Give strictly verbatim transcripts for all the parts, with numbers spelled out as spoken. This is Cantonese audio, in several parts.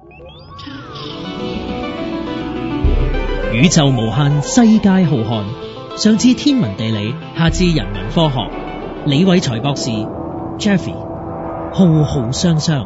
宇宙無限，世界浩瀚。上至天文地理，下至人文科學。李偉才博士 Jeffy 浩浩雙雙。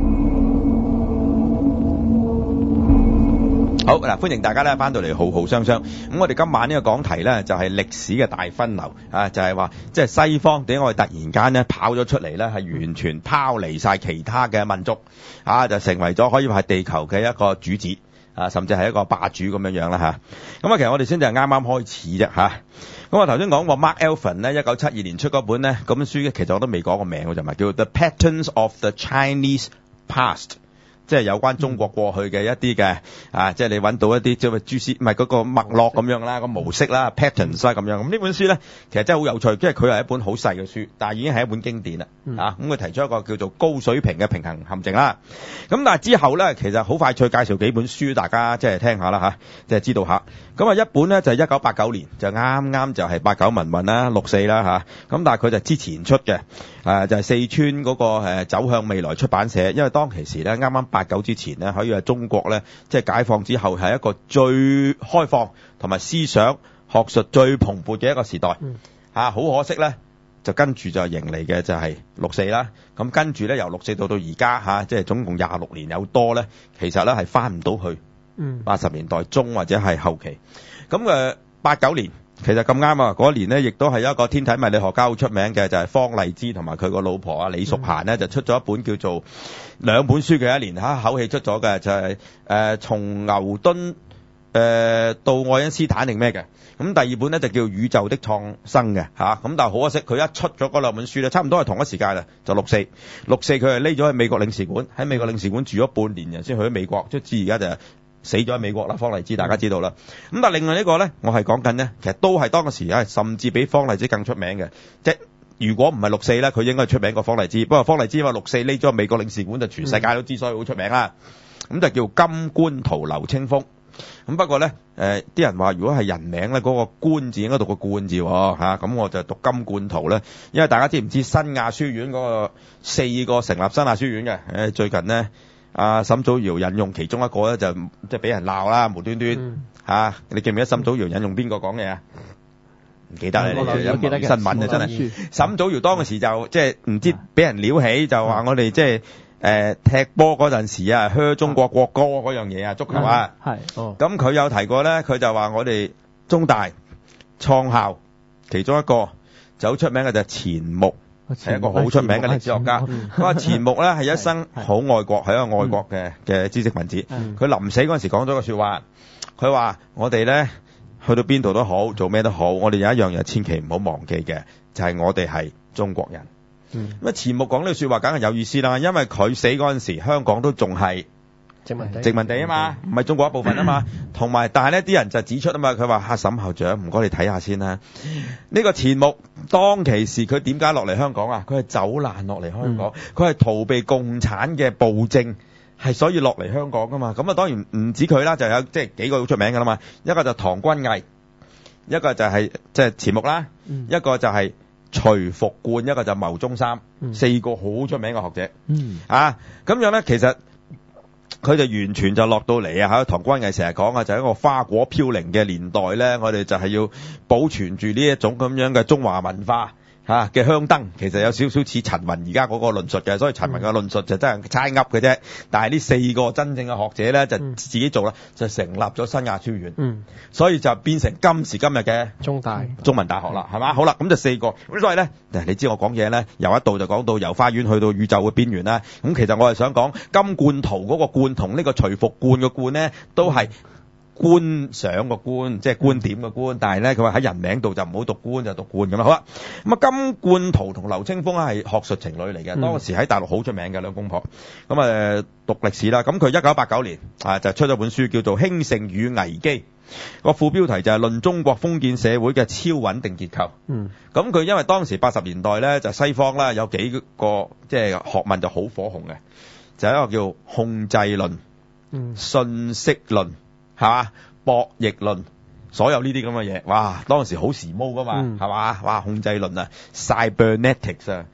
好嗱，歡迎大家咧翻到嚟浩浩雙雙。咁我哋今晚呢個講題咧就係歷史嘅大分流啊，就係話即係西方點解我哋突然間咧跑咗出嚟咧，係完全拋離晒其他嘅民族啊，就成為咗可以話係地球嘅一個主子啊，甚至係一個霸主咁樣樣啦嚇。咁啊，其實我哋先至係啱啱開始啫嚇。咁我頭先講過 Mark Alvin 咧，一九七二年出嗰本咧嗰本書嘅，其實我都未講個名嘅就咪叫 The Patterns of the Chinese Past。即係有關中國過去嘅一啲嘅啊，即係你揾到一啲即係蛛絲唔係嗰個脈絡咁樣啦，個模式啦 patterns 啦咁樣。咁呢本書咧其實真係好有趣，因為佢係一本好細嘅書，但係已經係一本經典啦。啊，咁佢提出一個叫做高水平嘅平衡陷阱啦。咁但係之後咧，其實好快脆介紹幾本書，大家即係聽下啦嚇，即係知道下。咁啊，一本咧就係一九八九年，就啱啱就係八九民運啦，六四啦嚇。咁但係佢就之前出嘅，誒就係四川嗰個誒走向未來出版社，因為當其時咧啱啱八九之前咧，可以話中國咧即係解放之後係一個最開放同埋思想學術最蓬勃嘅一個時代。嚇，好可惜咧，就跟住就迎嚟嘅就係六四啦。咁跟住咧由六四到到而家嚇，即係總共廿六年有多咧，其實咧係翻唔到去八十年代中或者係後期。咁誒八九年其實咁啱啊！嗰一年咧，亦都係一個天體物理學家好出名嘅，就係方勵之同埋佢個老婆啊李淑嫻咧，就出咗一本叫做兩本書嘅一年嚇，口氣出咗嘅就係、是、誒、呃、從牛頓誒、呃、到愛因斯坦定咩嘅。咁第二本咧就叫宇宙的創生嘅嚇。咁但係好可惜，佢一出咗嗰兩本書咧，差唔多係同一時間啦，就六四六四佢係匿咗喺美國領事館，喺美國領事館住咗半年人先去咗美國，即係至而家就死咗喺美國啦。方勵之大家知道啦。咁但係另外呢個咧，我係講緊呢，其實都係當時啊，甚至比方勵之更出名嘅。即係如果唔係六四咧，佢應該係出名過方勵之。不過方勵之因為六四匿咗喺美國領事館，就全世界都知，所以好出名啦。咁就叫金觀圖劉清風。咁不過咧，誒、呃、啲人話如果係人名咧，嗰、那個觀字應該讀個冠字喎嚇。咁、啊、我就讀金觀圖咧，因為大家知唔知新亞書院嗰個四個成立新亞書院嘅？誒、呃、最近呢。阿沈祖堯引用其中一個咧，就即係俾人鬧啦，無端端嚇、嗯啊。你記唔記得沈祖堯引用邊個講嘢啊？唔記得咧，你有記得新聞啊，真係。沈祖堯當嗰時就即係唔知俾人撩起，就話我哋即係誒踢波嗰陣時啊，噓中國國歌嗰樣嘢啊，足球啊。係、嗯。哦。咁佢有提過咧，佢就話我哋中大創校其中一個就好出名嘅就係錢穆。係一個好出名嘅歷史學家。佢話錢穆咧係一生好愛國，係一個愛國嘅嘅知識分子。佢臨死嗰陣時講咗個説話，佢話我哋咧去到邊度都好，做咩都好，我哋有一樣嘢千祈唔好忘記嘅，就係、是、我哋係中國人。咁啊錢穆講呢個説話梗係有意思啦，因為佢死嗰陣時香港都仲係殖民地，殖民地啊嘛，唔係中國一部分啊嘛。同埋，但係呢啲人就指出啊嘛，佢話阿沈校長，唔該你睇下先啦。呢個錢穆當其時佢點解落嚟香港啊？佢係走難落嚟香港，佢係逃避共產嘅暴政，係所以落嚟香港噶嘛。咁啊當然唔止佢啦，就有即係幾個好出名噶啦嘛。一個就唐君毅，一個就係即係錢穆啦，一個就係徐復觀，一個就牟宗三，四個好出名嘅學者。嗯啊，咁樣咧其實。佢就完全就落到嚟啊！嚇，唐君毅成日講啊，就係一個花果飄零嘅年代咧，我哋就係要保存住呢一種咁樣嘅中華文化嚇嘅香燈。其實有少少似陳雲而家嗰個論述嘅，所以陳雲嘅論述就真係猜噏嘅啫。但係呢四個真正嘅學者咧，就自己做啦，就成立咗新亞書院。嗯，所以就變成今時今日嘅中大中文大學啦，係嘛？好啦，咁就四個。咁所以咧，你知我講嘢咧，由一度就講到由花園去到宇宙嘅邊緣啦。咁其實我係想講金貫圖嗰個貫同呢個徐復觀嘅貫咧，都係觀賞個觀，即係觀點嘅觀。但係咧，佢話喺人名度就唔好讀觀，就讀貫咁啦。好啦，咁啊金貫圖同劉清風係學術情侶嚟嘅，當時喺大陸好出名嘅兩公婆。咁啊讀歷史啦，咁佢一九八九年啊就出咗本書叫做《興盛與危機》。個副標題就係論中國封建社會嘅超穩定結構。嗯，咁佢因為當時八十年代咧就西方啦有幾個即係學問就好火紅嘅，就係一個叫控制論、嗯、信息論係嘛、博弈論，所有呢啲咁嘅嘢，哇當時好時髦噶嘛係嘛、嗯，哇控制論啊 cybernetics 啊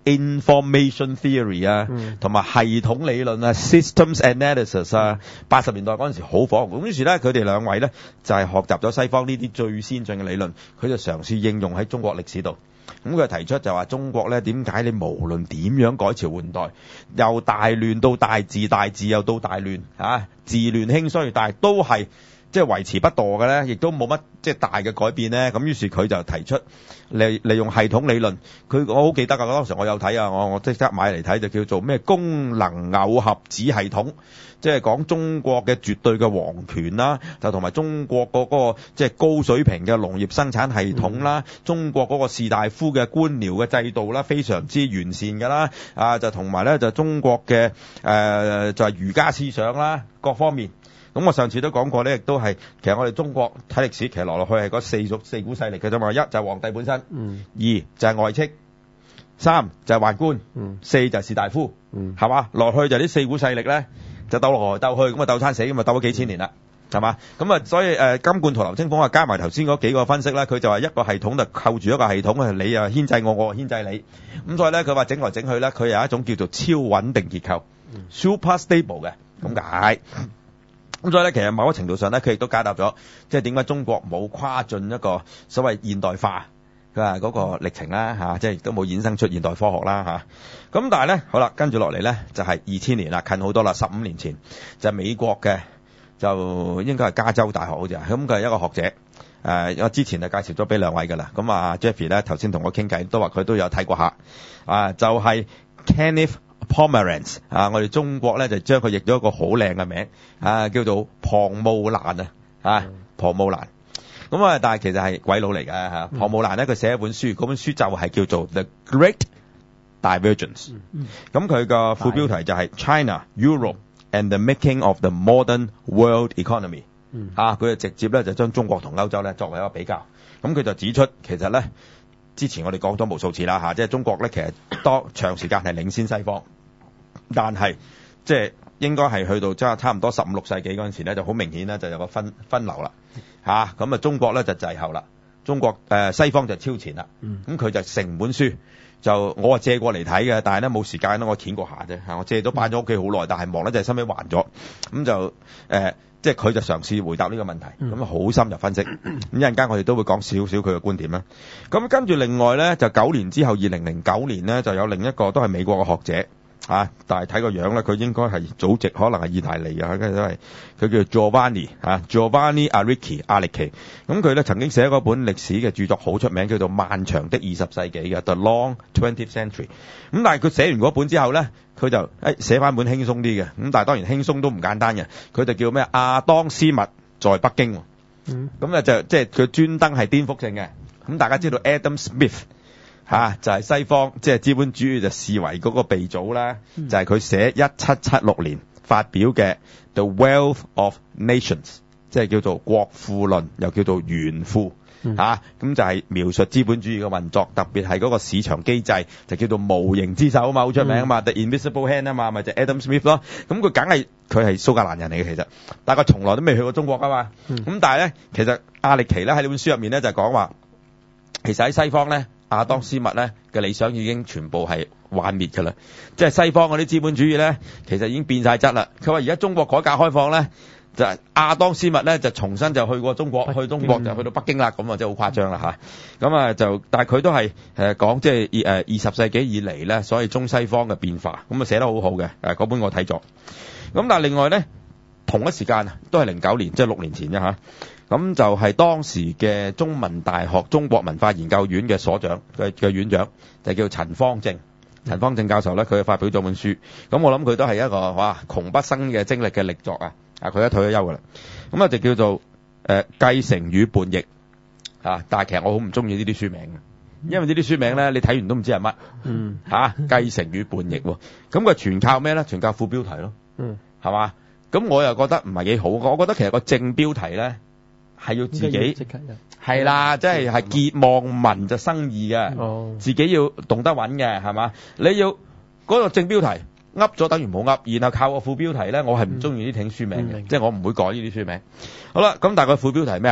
information theory 啊，同埋、嗯、系統理論啊 systems analysis 啊，八十年代嗰陣時好火。咁於是咧，佢哋兩位咧就係、是、學習咗西方呢啲最先進嘅理論，佢就嘗試應用喺中國歷史度。咁佢提出就話中國咧，點解你無論點樣改朝換代，由大亂到大治，大治又到大亂啊，治亂興衰，但係都係即係維持不墮嘅咧，亦都冇乜即係大嘅改變咧。咁於是佢就提出利利用系統理論。佢我好記得啊，當時我有睇啊，我我即刻買嚟睇，就叫做咩功能耦合子系統。即係講中國嘅絕對嘅皇權啦，就同埋中國嗰個即係高水平嘅農業生產系統啦，嗯、中國嗰個士大夫嘅官僚嘅制度啦，非常之完善㗎啦。啊，就同埋咧就中國嘅誒、呃、就係、是、儒家思想啦，各方面。咁我上次都講過咧，亦都係其實我哋中國睇歷史，其實落落去係嗰四族四股勢力嘅啫嘛。一就係皇帝本身，嗯、二就係外戚，三就係宦官，嗯、四就係士大夫，係嘛、嗯？落去就呢四股勢力咧。就鬥來鬥去，咁啊鬥餐死，咁啊鬥咗幾千年啦，係嘛？咁啊，所以誒、呃、金罐同劉青鳳啊，加埋頭先嗰幾個分析咧，佢就話一個系統就扣住一個系統啊，你啊牽制我，我牽制你。咁所以咧，佢話整來整去咧，佢有一種叫做超穩定結構、嗯、super stable 嘅咁解。咁所以咧，其實某個程度上咧，佢亦都解答咗，即係點解中國冇跨進一個所謂現代化。佢話嗰個歷程啦嚇，即係亦都冇衍生出現代科學啦嚇。咁但係咧，好啦，跟住落嚟咧就係二千年啦，近好多啦，十五年前就係美國嘅，就應該係加州大學好似係，咁佢係一個學者。誒、呃，我之前就介紹咗俾兩位㗎啦。咁啊 ，Jeffrey 咧頭先同我傾偈，都話佢都有睇過下。啊，就係、是、Kenneth Pomerantz 啊，我哋中國咧就將佢譯咗一個好靚嘅名啊，叫做龐慕蘭啊，啊，龐慕蘭。咁啊，但係其實係鬼佬嚟嘅嚇。龐慕蘭咧，佢寫一本書，嗰本書就係叫做 The Great Divergence。咁佢個副標題就係 China, Europe and the Making of the Modern World Economy。啊，佢就直接咧就將中國同歐洲咧作為一個比較。咁佢就指出，其實咧之前我哋講咗無數次啦嚇，即係中國咧其實當長時間係領先西方，但係即係應該係去到即係差唔多十五六世紀嗰陣時咧，就好明顯咧就有個分分流啦。嚇，咁啊中國咧就滯後啦，中國誒、呃、西方就超前啦。咁佢、嗯、就成本書就我話借過嚟睇嘅，但係咧冇時間咧，我攢過下啫嚇。我借咗擺咗屋企好耐，但係忙咧就係收尾還咗。咁就誒、呃、即係佢就嘗試回答呢個問題，咁好、嗯、深入分析。咁一陣間我哋都會講少少佢嘅觀點啦。咁跟住另外咧就九年之後，二零零九年咧就有另一個都係美國嘅學者。啊！但係睇個樣咧，佢應該係祖籍可能係意大利嘅，跟住都係佢叫 Giovanni 啊 Giovanni Arrighi 阿力奇。咁佢咧曾經寫過本歷史嘅著作好出名，叫做《漫長的二十世紀》嘅 The Long Twentieth Century。咁但係佢寫完嗰本之後咧，佢就誒寫翻本輕鬆啲嘅。咁但係當然輕鬆都唔簡單嘅，佢就叫咩？亞當斯密在北京。嗯。咁咧就即係佢專登係顛覆性嘅。咁大家知道 Adam Smith。嚇、啊，就係、是、西方即係資本主義就視為嗰個鼻祖啦，嗯、就係佢寫一七七六年發表嘅《The Wealth of Nations》，即係叫做國富論，又叫做元富嚇，咁、啊、就係描述資本主義嘅運作，特別係嗰個市場機制，就叫做無形之手啊嘛，好出名啊嘛、嗯、，The Invisible Hand 啊嘛，咪就係、Adam Smith 咯。咁佢梗係佢係蘇格蘭人嚟嘅，其實，但係佢從來都未去過中國啊嘛。咁、嗯、但係咧，其實阿力奇咧喺呢本書入面咧就係講話，其實喺西方咧。亞當斯密咧嘅理想已經全部係幻滅㗎啦，即係西方嗰啲資本主義咧，其實已經變晒質啦。佢話而家中國改革開放咧，就係亞當斯密咧就重新就去過中國，去中國就去到北京啦，咁啊真係好誇張啦嚇。咁啊就，但係佢都係誒講即係誒二十世紀以嚟咧，所謂中西方嘅變化，咁啊寫得好好嘅。誒嗰本我睇咗。咁但係另外咧，同一時間啊，都係零九年，即係六年前啫嚇。咁就係當時嘅中文大學中國文化研究院嘅所長嘅嘅院長，就叫陳方正。陳方正教授咧，佢發表咗本書。咁我諗佢都係一個哇窮畢生嘅精力嘅力作啊！啊，佢一退咗休噶啦。咁啊就叫做誒、呃、繼承與叛逆啊！但係其實我好唔中意呢啲書名嘅，因為呢啲書名咧，你睇完都唔知係乜。嗯。嚇、啊，繼承與叛逆喎。咁佢全靠咩咧？全靠副標題咯。嗯。係嘛？咁我又覺得唔係幾好。我覺得其實個正標題咧。係要自己係啦，即係係結望聞就生義嘅，哦、自己要懂得揾嘅，係嘛？你要嗰、嗰個正標題噏咗等於冇噏，然後靠個副標題咧，我係唔中意呢啲書名嘅，嗯、即係我唔會改呢啲書名。好啦，咁但係個副標題咩啊？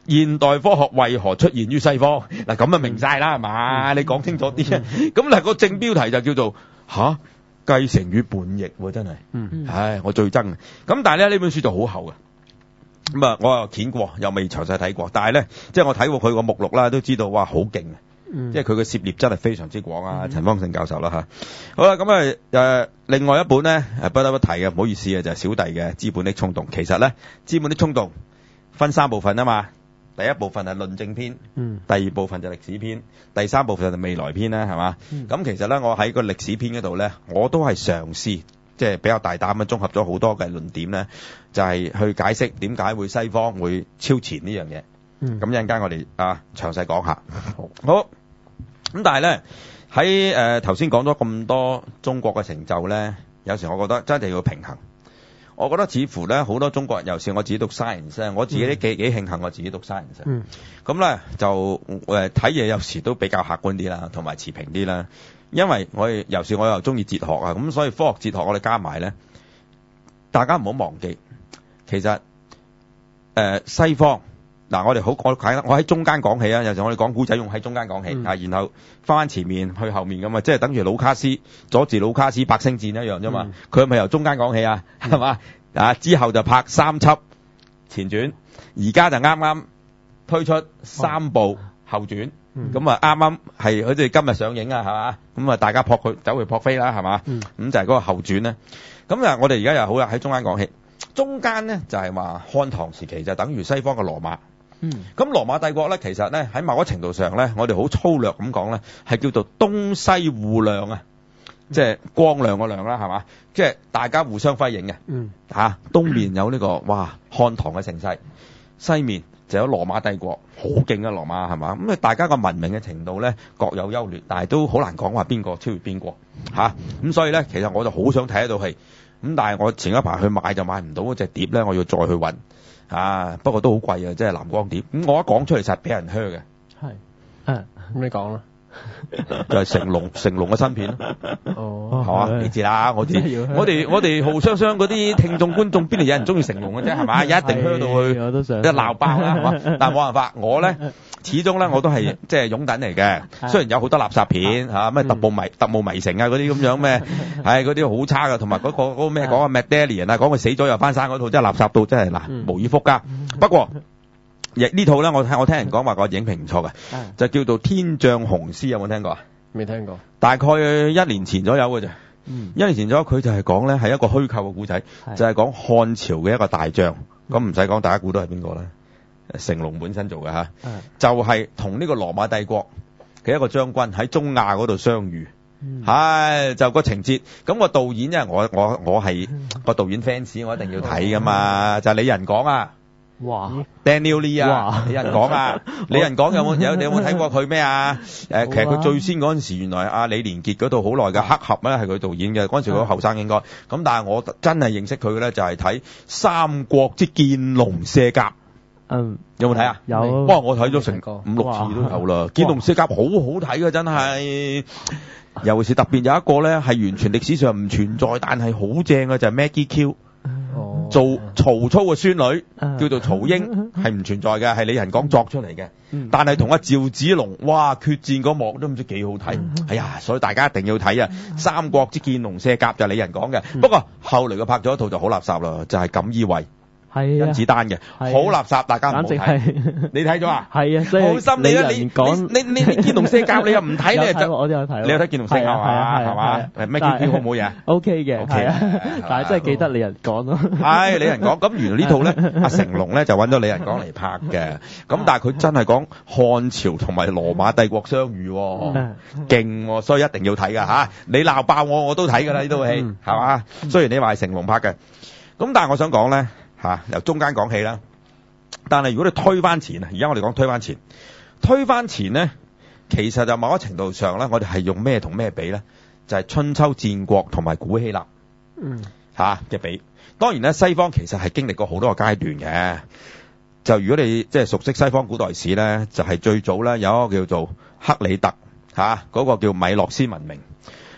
現代科學為何出現於西方？嗱咁啊明晒啦係嘛？你講清楚啲啊！咁嗱個正標題就叫做吓繼承與叛逆喎，真係， 嗯唉我最憎。咁但係咧呢本書就好厚嘅。咁啊，我又見過，又未詳細睇過，但係咧，即係我睇過佢個目錄啦，都知道哇，好勁啊！ 嗯即係佢嘅涉獵真係非常之廣啊，陳方聖教授啦嚇。好啦，咁啊誒，另外一本咧誒不得不提嘅，唔好意思啊，就係、是、小弟嘅《資本的衝動》。其實咧，《資本的衝動》分三部分啊嘛，第一部分係論證篇， 嗯， 第二部分就歷史篇，第三部分就未來篇啦，係嘛？咁、嗯、其實咧，我喺個歷史篇嗰度咧，我都係嘗試。即係比較大膽咁綜合咗好多嘅論點咧，就係、是、去解釋點解會西方會超前呢樣嘢。 嗯， 咁一陣間我哋啊詳細講下。好，咁但係咧喺誒頭先講咗咁多中國嘅成就咧，有時我覺得真係要平衡。我覺得似乎咧好多中國人，尤其是我自己讀 science，我自己都幾幾慶幸我自己讀 science。 嗯， 咁咧就誒睇嘢有時都比較客觀啲啦，同埋持平啲啦。因為我哋尤其是我又中意哲學啊，咁所以科學哲學我哋加埋咧，大家唔好忘記，其實誒、呃、西方嗱、呃、我哋好我睇我喺中間講起啊，有時我哋講古仔用喺中間講起啊、嗯，然後翻前面去後面咁啊，即係等於盧卡斯佐治盧卡斯百星戰一樣啫嘛，佢係咪由中間講起啊？係、嗯、嘛啊？之後就拍三輯前傳，而家就啱啱推出三部後傳。咁啊，啱啱係好似今日上映啊，係嘛？咁啊，大家撲佢走去撲飛啦，係嘛？咁、嗯、就係嗰個後傳咧。咁啊，我哋而家又好啦，喺中間講起。中間咧就係話漢唐時期就等於西方嘅羅馬。嗯。咁羅馬帝國咧，其實咧喺某個程度上咧，我哋好粗略咁講咧，係叫做東西互亮啊，即、嗯、係、就是、光亮個亮啦，係嘛？即、就、係、是、大家互相輝映嘅。嗯。嚇、啊，東面有呢、這個哇漢唐嘅盛世，西面就有羅馬帝國，好勁嘅羅馬係嘛？咁啊，大家個文明嘅程度咧各有優劣，但係都好難講話邊個超越邊個嚇。咁所以咧，其實我就好想睇得到戲，咁但係我前一排去買就買唔到嗰隻碟咧，我要再去揾啊。不過都好貴啊，即係藍光碟。咁我一講出嚟實俾人噓嘅。係， 誒咁你講啦。 就係成龍成龍嘅新片咯。 哦， 係嘛？你知啦，我知。我哋我哋浩雙雙嗰啲聽眾觀眾邊度有人中意成龍嘅啫，係嘛？一定噓到去， 我都想， 一鬧爆啦，係嘛？但係冇辦法，我咧始終咧我都係即係擁躉嚟嘅。雖然有好多垃圾片嚇，咩特務迷特務迷城啊嗰啲咁樣咩，係嗰啲好差嘅，同埋嗰個嗰個咩講啊 Medallion 啊，講佢死咗又翻生嗰套真係垃圾到真係嗱無以復加。不過亦呢套咧，我聽我聽人講話個影評唔錯嘅，就叫做《天降雄獅》，有冇聽過啊？ 未聽過。大概一年前左右嘅啫。嗯。一年前左右，佢就係講咧係一個虛構嘅故仔，就係講漢朝嘅一個大將。咁唔使講，大家估到係邊個咧？成龍本身做嘅嚇。就係同呢個羅馬帝國嘅一個將軍喺中亞嗰度相遇。嗯。係就個情節。咁個導演因為我我我係個導演 fans，我一定要睇噶嘛。就係李仁港啊。 哇 Daniel Lee 啊，李仁港啊，李仁港有冇有你有冇睇過佢咩啊？誒、呃，其實佢最先嗰陣時，原來阿李連杰嗰度好耐嘅黑俠咧係佢導演嘅，嗰陣時佢後生應該。咁但係我真係認識佢嘅咧，就係睇《三國之劍龍卸甲》。嗯，有冇睇啊？有。哇，我睇咗成五六次都有啦，《劍龍卸甲》好好睇嘅，真係。尤其是特別有一個咧，係完全歷史上唔存在，但係好正嘅就係、是、Maggie Q。哦、做曹操嘅孫女、uh, 叫做曹英，係唔存在嘅，係李仁港作出嚟嘅。嗯、但係同阿趙子龍，哇，決戰嗰幕都唔知幾好睇。嗯、哎呀，所以大家一定要睇啊！嗯《三國之劍龍卸甲》就係李仁港嘅。嗯、不過後嚟佢拍咗一套就好垃圾啦，就係、是、錦衣衛。係甄子丹嘅，好垃圾，大家唔好睇。你睇咗啊？係啊，所以好心你啦，你你你你劍龍卸甲你又唔睇咧就，我都有睇。你有睇劍龍卸甲啊？係嘛？誒咩叫好唔好嘢？O K 嘅，O K 啊，但係真係記得李仁港咯。係李仁港，咁原來呢套咧，阿成龍咧就揾咗李仁港嚟拍嘅。咁但係佢真係講漢朝同埋羅馬帝國相遇，勁，所以一定要睇噶吓。你鬧爆我，我都睇噶啦呢套戲，係嘛？雖然你話係成龍拍嘅，咁但係我想講咧。吓、啊，由中間講起啦。但係如果你推翻前啊，而家我哋講推翻前，推翻前咧，其實就某一程度上咧，我哋係用咩同咩比咧？就係、是、春秋戰國同埋古希臘，嗯，吓嘅比。當然咧，西方其實係經歷過好多個階段嘅。就如果你即係熟悉西方古代史咧，就係、是、最早咧有一個叫做克里特吓，嗰、啊那個叫米諾斯文明。咁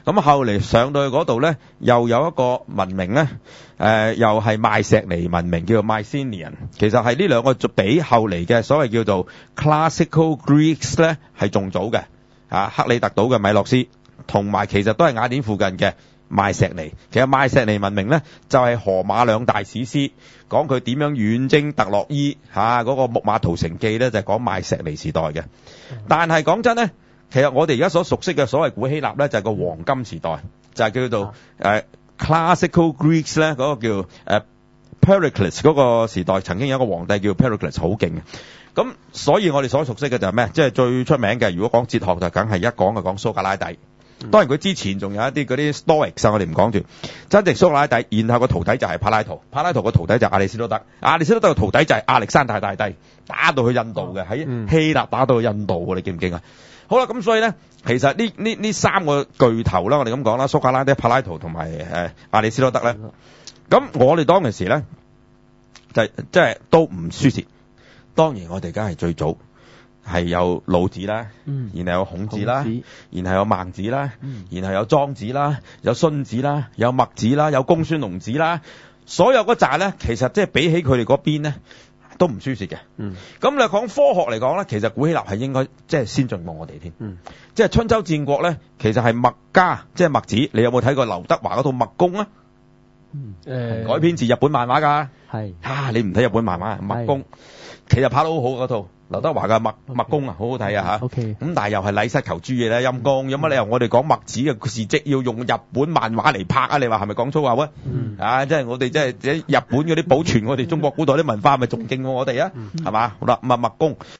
咁後嚟上到去嗰度咧，又有一個文明咧，誒、呃、又係邁錫尼文明，叫做 Mycenaean。其實係呢兩個比後嚟嘅所謂叫做 Classical Greeks 咧係仲早嘅，啊克里特島嘅米諾斯，同埋其實都係雅典附近嘅邁錫尼。其實邁錫尼文明咧就係、是、荷馬兩大史詩，講佢點樣遠征特洛伊嚇嗰、啊那個木馬屠城記咧就係、是、講邁錫尼時代嘅。但係講真咧。其實我哋而家所熟悉嘅所謂古希臘咧，就係個黃金時代，就係叫做誒 Classical Greeks 咧，嗰個叫誒 Pericles 嗰個時代，曾經有一個皇帝叫 Pericles， 好勁嘅。咁所以我哋所熟悉嘅就係咩？即係最出名嘅，如果講哲學就梗係一講就講蘇格拉底。當然佢之前仲有一啲嗰啲 Stoics，我哋唔講住。真正蘇格拉底，然後個徒弟就係柏拉圖，柏拉圖個徒弟就係亞里士多德，亞里士多德個徒弟就係亞歷山大大帝，打到去印度嘅，喺希臘打到去印度，你記唔記啊？好啦，咁所以咧，其實呢呢呢三個巨頭啦，我哋咁講啦，蘇格拉底、柏拉圖同埋誒亞里士多德咧，咁我哋當其時咧，就即係都唔輸蝕。當然我哋梗係最早係有老子啦，嗯、然後有孔子啦，子然後有孟子啦，嗯、然後有莊子啦，有荀子啦，有墨子啦，有公孫龍子啦，所有嗰扎咧，其實即係比起佢哋嗰邊咧。都唔輸蝕嘅，嗯，咁你講科學嚟講咧，其實古希臘係應該即係先進過我哋添，嗯，即係春秋戰國咧，其實係墨家，即係墨子，你有冇睇過劉德華嗰套《墨攻》啊？嗯，誒，改編自日本漫畫㗎，係，啊，你唔睇日本漫畫《墨攻》，其實拍得好好嗰套。劉德華嘅墨墨攻啊，好好睇啊吓。OK。咁但係又係禮失求諸嘢咧，陰公。有乜理由我哋講墨子嘅事蹟要用日本漫畫嚟拍啊？你話係咪講粗口啊？嗯。啊，即係我哋即係喺日本嗰啲保存我哋中國古代啲文化，咪仲勁過我哋啊？係嘛？好啦，咁啊墨攻。